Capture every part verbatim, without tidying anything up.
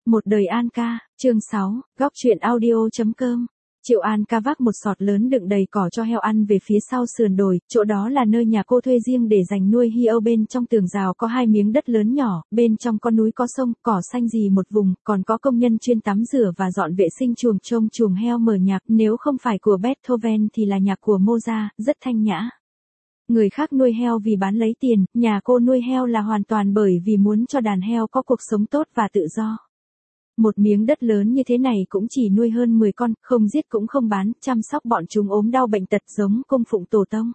Một đời An ca, chương sáu, góc truyện audio chấm com. Triệu An ca vác một sọt lớn đựng đầy cỏ cho heo ăn về phía sau sườn đồi, chỗ đó là nơi nhà cô thuê riêng để dành nuôi heo. Bên trong tường rào có hai miếng đất lớn nhỏ, bên trong có núi có sông, cỏ xanh rì một vùng, còn có công nhân chuyên tắm rửa và dọn vệ sinh chuồng trông chuồng heo. Mở nhạc, nếu không phải của Beethoven thì là nhạc của Mozart, rất thanh nhã. Người khác nuôi heo vì bán lấy tiền, nhà cô nuôi heo là hoàn toàn bởi vì muốn cho đàn heo có cuộc sống tốt và tự do. Một miếng đất lớn như thế này cũng chỉ nuôi hơn mười con, không giết cũng không bán, chăm sóc bọn chúng ốm đau bệnh tật giống cung phụng tổ tông.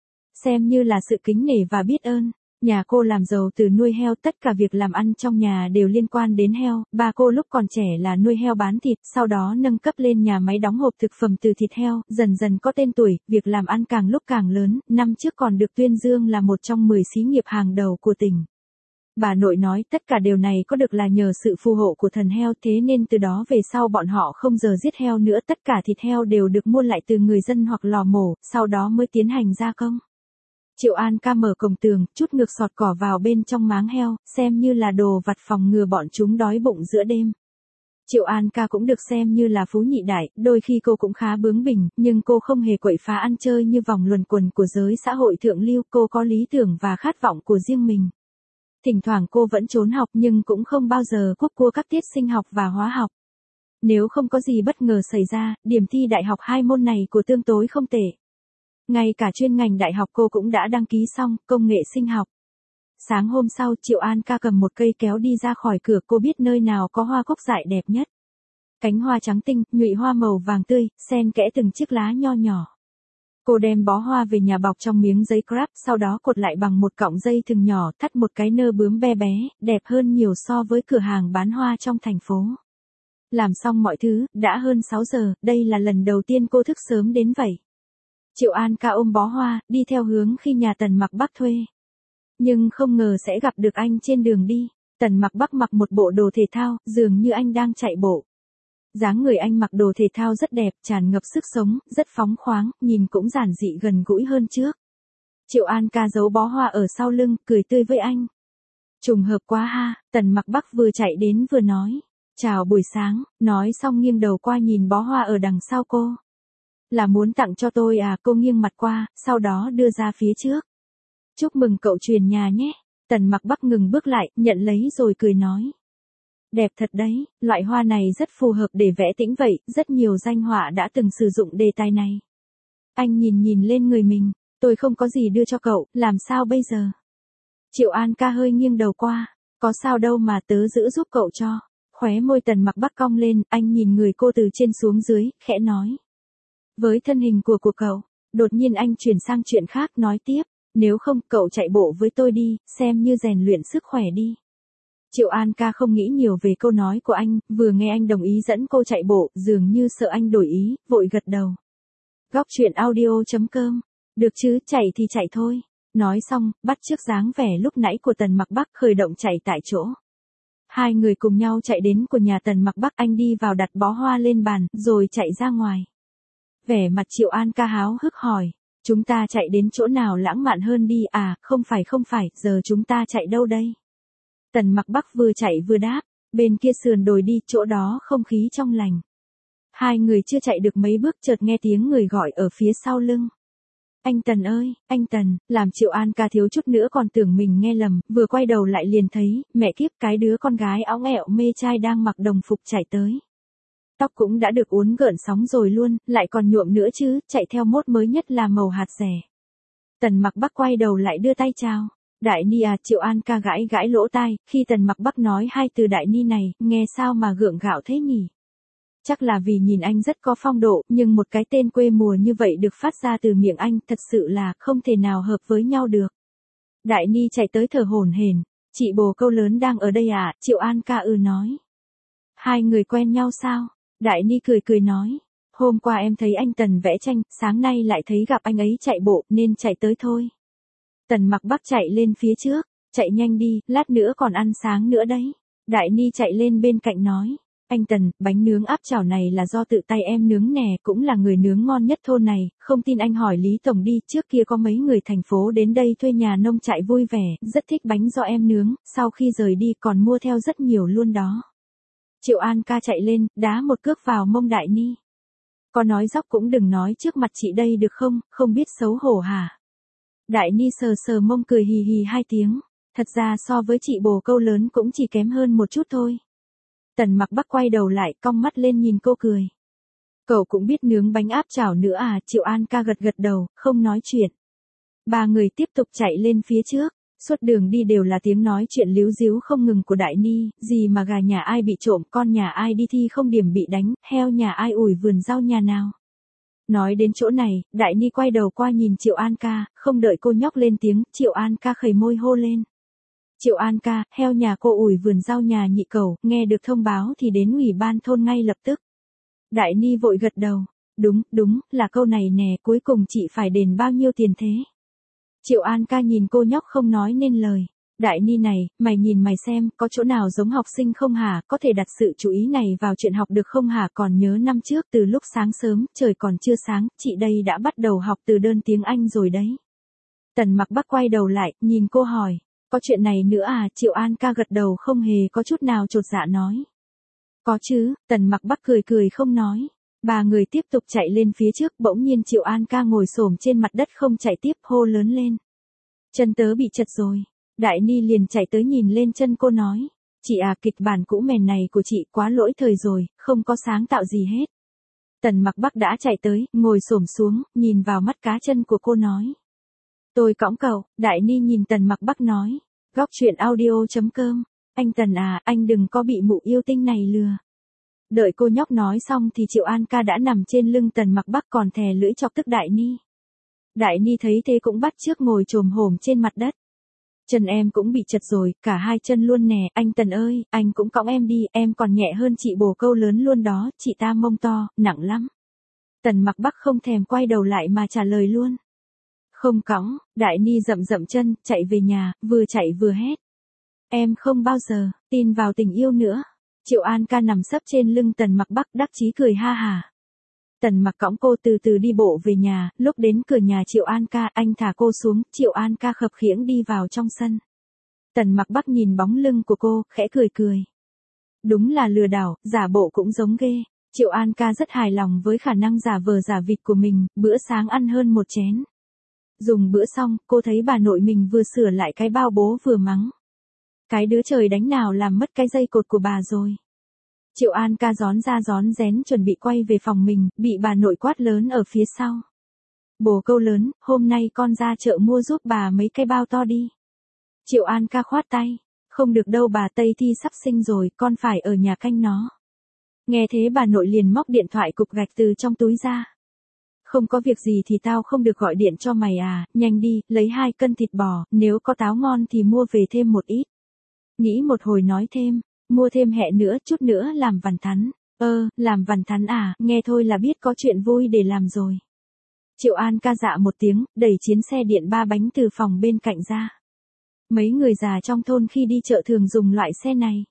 Xem như là sự kính nể và biết ơn. Nhà cô làm giàu từ nuôi heo, tất cả việc làm ăn trong nhà đều liên quan đến heo. Ba cô lúc còn trẻ là nuôi heo bán thịt, sau đó nâng cấp lên nhà máy đóng hộp thực phẩm từ thịt heo, dần dần có tên tuổi, việc làm ăn càng lúc càng lớn, năm trước còn được tuyên dương là một trong mười xí nghiệp hàng đầu của tỉnh. Bà nội nói tất cả điều này có được là nhờ sự phù hộ của thần heo, thế nên từ đó về sau bọn họ không giờ giết heo nữa, tất cả thịt heo đều được mua lại từ người dân hoặc lò mổ, sau đó mới tiến hành gia công. Triệu An ca mở cổng tường, chút ngược sọt cỏ vào bên trong máng heo, xem như là đồ vặt phòng ngừa bọn chúng đói bụng giữa đêm. Triệu An ca cũng được xem như là phú nhị đại, đôi khi cô cũng khá bướng bỉnh, nhưng cô không hề quậy phá ăn chơi như vòng luẩn quẩn của giới xã hội thượng lưu, cô có lý tưởng và khát vọng của riêng mình. Thỉnh thoảng cô vẫn trốn học nhưng cũng không bao giờ cúp cua các tiết sinh học và hóa học. Nếu không có gì bất ngờ xảy ra, điểm thi đại học hai môn này của tương tối không tệ. Ngay cả chuyên ngành đại học cô cũng đã đăng ký xong, công nghệ sinh học. Sáng hôm sau Triệu An ca cầm một cây kéo đi ra khỏi cửa, cô biết nơi nào có hoa cúc dại đẹp nhất. Cánh hoa trắng tinh, nhụy hoa màu vàng tươi, xen kẽ từng chiếc lá nho nhỏ. Cô đem bó hoa về nhà bọc trong miếng giấy crap, sau đó cột lại bằng một cọng dây thừng nhỏ, thắt một cái nơ bướm bé bé, đẹp hơn nhiều so với cửa hàng bán hoa trong thành phố. Làm xong mọi thứ, đã hơn sáu giờ, đây là lần đầu tiên cô thức sớm đến vậy. Triệu An ca ôm bó hoa, đi theo hướng khi nhà Tần Mặc Bắc thuê. Nhưng không ngờ sẽ gặp được anh trên đường đi. Tần Mặc Bắc mặc một bộ đồ thể thao, dường như anh đang chạy bộ. Dáng người anh mặc đồ thể thao rất đẹp, tràn ngập sức sống, rất phóng khoáng, nhìn cũng giản dị gần gũi hơn trước. Triệu An ca giấu bó hoa ở sau lưng, cười tươi với anh. Trùng hợp quá ha, Tần Mặc Bắc vừa chạy đến vừa nói. Chào buổi sáng, nói xong nghiêng đầu qua nhìn bó hoa ở đằng sau cô. Là muốn tặng cho tôi à, cô nghiêng mặt qua, sau đó đưa ra phía trước. Chúc mừng cậu truyền nhà nhé. Tần Mặc Bắc ngừng bước lại, nhận lấy rồi cười nói. Đẹp thật đấy, loại hoa này rất phù hợp để vẽ tĩnh vậy, rất nhiều danh họa đã từng sử dụng đề tài này. Anh nhìn nhìn lên người mình, tôi không có gì đưa cho cậu, làm sao bây giờ? Triệu An ca hơi nghiêng đầu qua, có sao đâu mà tớ giữ giúp cậu cho. Khóe môi Tần Mặc Bắc cong lên, anh nhìn người cô từ trên xuống dưới, khẽ nói. Với thân hình của của cậu, đột nhiên anh chuyển sang chuyện khác nói tiếp, nếu không cậu chạy bộ với tôi đi, xem như rèn luyện sức khỏe đi. Triệu An ca không nghĩ nhiều về câu nói của anh, vừa nghe anh đồng ý dẫn cô chạy bộ, dường như sợ anh đổi ý, vội gật đầu. Góc truyện audio chấm com, được chứ, chạy thì chạy thôi. Nói xong, bắt chước dáng vẻ lúc nãy của Tần Mặc Bắc, khởi động chạy tại chỗ. Hai người cùng nhau chạy đến của nhà Tần Mặc Bắc, anh đi vào đặt bó hoa lên bàn, rồi chạy ra ngoài. Vẻ mặt Triệu An ca háo hức hỏi, chúng ta chạy đến chỗ nào lãng mạn hơn đi à, không phải không phải, giờ chúng ta chạy đâu đây? Tần Mặc Bắc vừa chạy vừa đáp, bên kia sườn đồi đi, chỗ đó không khí trong lành. Hai người chưa chạy được mấy bước chợt nghe tiếng người gọi ở phía sau lưng. Anh Tần ơi, anh Tần, làm Triệu An ca thiếu chút nữa còn tưởng mình nghe lầm, vừa quay đầu lại liền thấy, mẹ kiếp, cái đứa con gái óng ẹo mê trai đang mặc đồng phục chạy tới. Tóc cũng đã được uốn gợn sóng rồi luôn, lại còn nhuộm nữa chứ, chạy theo mốt mới nhất là màu hạt rẻ. Tần Mặc Bắc quay đầu lại đưa tay chào. Đại Ni à, Triệu An ca gãi gãi lỗ tai, khi Tần Mặc Bắc nói hai từ Đại Ni này, nghe sao mà gượng gạo thế nhỉ? Chắc là vì nhìn anh rất có phong độ, nhưng một cái tên quê mùa như vậy được phát ra từ miệng anh, thật sự là không thể nào hợp với nhau được. Đại Ni chạy tới thở hổn hển, chị bồ câu lớn đang ở đây à, Triệu An ca ừ nói. Hai người quen nhau sao? Đại Ni cười cười nói, hôm qua em thấy anh Tần vẽ tranh, sáng nay lại thấy gặp anh ấy chạy bộ, nên chạy tới thôi. Tần Mặc Bắc chạy lên phía trước, chạy nhanh đi, lát nữa còn ăn sáng nữa đấy. Đại Ni chạy lên bên cạnh nói, anh Tần, bánh nướng áp chảo này là do tự tay em nướng nè, cũng là người nướng ngon nhất thôn này, không tin anh hỏi Lý Tổng đi, trước kia có mấy người thành phố đến đây thuê nhà nông trại vui vẻ, rất thích bánh do em nướng, sau khi rời đi còn mua theo rất nhiều luôn đó. Triệu An ca chạy lên, đá một cước vào mông Đại Ni. Có nói dóc cũng đừng nói trước mặt chị đây được không, không biết xấu hổ hả? Đại Ni sờ sờ mông cười hì hì hai tiếng. Thật ra so với chị bồ câu lớn cũng chỉ kém hơn một chút thôi. Tần Mặc Bắc quay đầu lại, cong mắt lên nhìn cô cười. Cậu cũng biết nướng bánh áp chảo nữa à? Triệu An ca gật gật đầu, không nói chuyện. Ba người tiếp tục chạy lên phía trước. Suốt đường đi đều là tiếng nói chuyện líu díu không ngừng của Đại Ni, gì mà gà nhà ai bị trộm, con nhà ai đi thi không điểm bị đánh, heo nhà ai ủi vườn rau nhà nào. Nói đến chỗ này, Đại Ni quay đầu qua nhìn Triệu An ca, không đợi cô nhóc lên tiếng, Triệu An ca khẩy môi hô lên. Triệu An ca, heo nhà cô ủi vườn rau nhà Nhị Cẩu, nghe được thông báo thì đến ủy ban thôn ngay lập tức. Đại Ni vội gật đầu, đúng, đúng, là câu này nè, cuối cùng chị phải đền bao nhiêu tiền thế? Triệu An ca nhìn cô nhóc không nói nên lời. Đại Ni này, mày nhìn mày xem, có chỗ nào giống học sinh không hả, có thể đặt sự chú ý này vào chuyện học được không hả, còn nhớ năm trước từ lúc sáng sớm, trời còn chưa sáng, chị đây đã bắt đầu học từ đơn tiếng Anh rồi đấy. Tần Mặc Bắc quay đầu lại, nhìn cô hỏi, có chuyện này nữa à? Triệu An ca gật đầu không hề có chút nào chột dạ nói. Có chứ, Tần Mặc Bắc cười cười không nói. Ba người tiếp tục chạy lên phía trước, bỗng nhiên Triệu An ca ngồi xổm trên mặt đất không chạy tiếp, hô lớn lên. Chân tớ bị chật rồi. Đại Ni liền chạy tới nhìn lên chân cô nói. Chị à, kịch bản cũ mèn này của chị quá lỗi thời rồi, không có sáng tạo gì hết. Tần Mặc Bắc đã chạy tới, ngồi xổm xuống, nhìn vào mắt cá chân của cô nói. Tôi cõng cậu. Đại Ni nhìn Tần Mặc Bắc nói. Góc chuyện audio chấm com. Anh Tần à, anh đừng có bị mụ yêu tinh này lừa. Đợi cô nhóc nói xong thì Triệu An ca đã nằm trên lưng Tần Mặc Bắc còn thè lưỡi chọc tức Đại Ni. Đại Ni thấy thế cũng bắt chước ngồi chồm hổm trên mặt đất. Chân em cũng bị chật rồi, cả hai chân luôn nè, anh Tần ơi, anh cũng cõng em đi, em còn nhẹ hơn chị bồ câu lớn luôn đó, chị ta mông to, nặng lắm. Tần Mặc Bắc không thèm quay đầu lại mà trả lời luôn. Không cõng. Đại Ni dậm dậm chân, chạy về nhà, vừa chạy vừa hét. Em không bao giờ tin vào tình yêu nữa. Triệu An ca nằm sấp trên lưng Tần Mặc Bắc đắc chí cười ha hà. Tần Mặc cõng cô từ từ đi bộ về nhà, lúc đến cửa nhà Triệu An ca, anh thả cô xuống, Triệu An ca khập khiễng đi vào trong sân. Tần Mặc Bắc nhìn bóng lưng của cô, khẽ cười cười. Đúng là lừa đảo, giả bộ cũng giống ghê. Triệu An ca rất hài lòng với khả năng giả vờ giả vịt của mình, bữa sáng ăn hơn một chén. Dùng bữa xong, cô thấy bà nội mình vừa sửa lại cái bao bố vừa mắng. Cái đứa trời đánh nào làm mất cái dây cột của bà rồi. Triệu An ca gión ra gión rén chuẩn bị quay về phòng mình, bị bà nội quát lớn ở phía sau. Bồ câu lớn, hôm nay con ra chợ mua giúp bà mấy cái bao to đi. Triệu An ca khoát tay. Không được đâu bà, Tây Thi sắp sinh rồi, con phải ở nhà canh nó. Nghe thế bà nội liền móc điện thoại cục gạch từ trong túi ra. Không có việc gì thì tao không được gọi điện cho mày à, nhanh đi, lấy hai cân thịt bò, nếu có táo ngon thì mua về thêm một ít. Nghĩ một hồi nói thêm, mua thêm hẹ nữa, chút nữa làm vằn thắn. Ơ, làm vằn thắn à, nghe thôi là biết có chuyện vui để làm rồi. Triệu An ca dạ một tiếng, đẩy chiến xe điện ba bánh từ phòng bên cạnh ra. Mấy người già trong thôn khi đi chợ thường dùng loại xe này.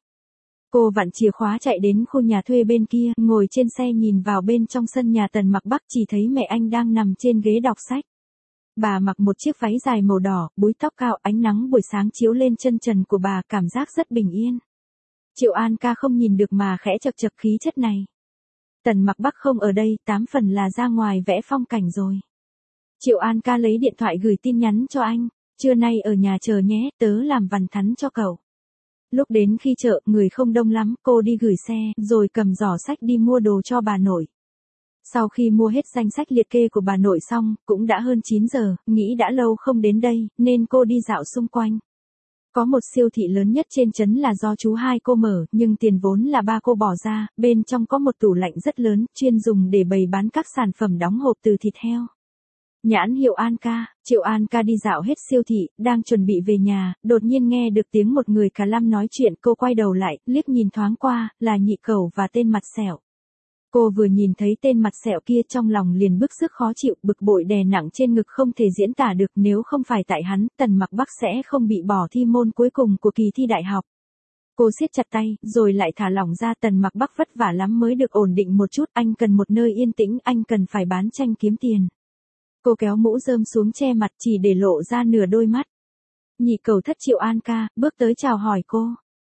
Cô vặn chìa khóa chạy đến khu nhà thuê bên kia, ngồi trên xe nhìn vào bên trong sân nhà Tần Mặc Bắc, chỉ thấy mẹ anh đang nằm trên ghế đọc sách. Bà mặc một chiếc váy dài màu đỏ, búi tóc cao, ánh nắng buổi sáng chiếu lên chân trần của bà, cảm giác rất bình yên. Triệu An ca không nhìn được mà khẽ chậc chậc khí chất này. Tần Mặc Bắc không ở đây, tám phần là ra ngoài vẽ phong cảnh rồi. Triệu An ca lấy điện thoại gửi tin nhắn cho anh, trưa nay ở nhà chờ nhé, tớ làm vằn thắn cho cậu. Lúc đến khi chợ, người không đông lắm, cô đi gửi xe, rồi cầm giỏ sách đi mua đồ cho bà nội. Sau khi mua hết danh sách liệt kê của bà nội xong, cũng đã hơn chín giờ, nghĩ đã lâu không đến đây, nên cô đi dạo xung quanh. Có một siêu thị lớn nhất trên trấn là do chú hai cô mở, nhưng tiền vốn là ba cô bỏ ra, bên trong có một tủ lạnh rất lớn, chuyên dùng để bày bán các sản phẩm đóng hộp từ thịt heo. Nhãn hiệu An ca. Triệu An ca đi dạo hết siêu thị, đang chuẩn bị về nhà, đột nhiên nghe được tiếng một người cả lăm nói chuyện, cô quay đầu lại, liếc nhìn thoáng qua, là Nhị Cẩu và tên mặt sẹo. Cô vừa nhìn thấy tên mặt sẹo kia trong lòng liền bức sức khó chịu, bực bội đè nặng trên ngực không thể diễn tả được, nếu không phải tại hắn, Tần Mặc Bắc sẽ không bị bỏ thi môn cuối cùng của kỳ thi đại học. Cô siết chặt tay, rồi lại thả lỏng ra. Tần Mặc Bắc vất vả lắm mới được ổn định một chút, anh cần một nơi yên tĩnh, anh cần phải bán tranh kiếm tiền. Cô kéo mũ rơm xuống che mặt chỉ để lộ ra nửa đôi mắt. Nhị Cẩu thất Triệu An ca, bước tới chào hỏi cô.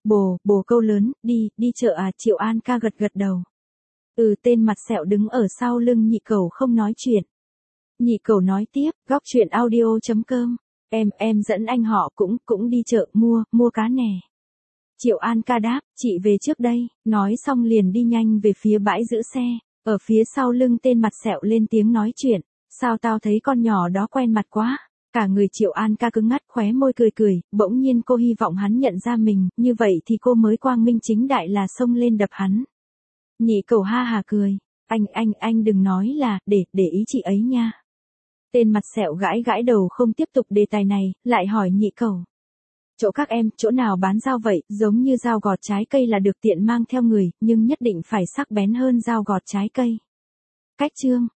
Bồ, bồ câu lớn, đi, đi chợ à, Triệu An ca gật gật đầu. Ừ, tên mặt sẹo đứng ở sau lưng nhị cẩu không nói chuyện. Nhị cẩu nói tiếp, góc chuyện audio chấm com. Em, em dẫn anh họ cũng, cũng đi chợ, mua, mua cá nè. Triệu An ca đáp, chị về trước đây, nói xong liền đi nhanh về phía bãi giữ xe. Ở phía sau lưng tên mặt sẹo lên tiếng nói chuyện, sao tao thấy con nhỏ đó quen mặt quá. Cả người Triệu An ca cứng ngắt, khóe môi cười cười, bỗng nhiên cô hy vọng hắn nhận ra mình, như vậy thì cô mới quang minh chính đại là xông lên đập hắn. Nhị cẩu ha hà cười, anh, anh, anh đừng nói là, để, để ý chị ấy nha. Tên mặt sẹo gãi gãi đầu không tiếp tục đề tài này, lại hỏi nhị cẩu. Chỗ các em, chỗ nào bán dao vậy, giống như dao gọt trái cây là được tiện mang theo người, nhưng nhất định phải sắc bén hơn dao gọt trái cây. Cách chương.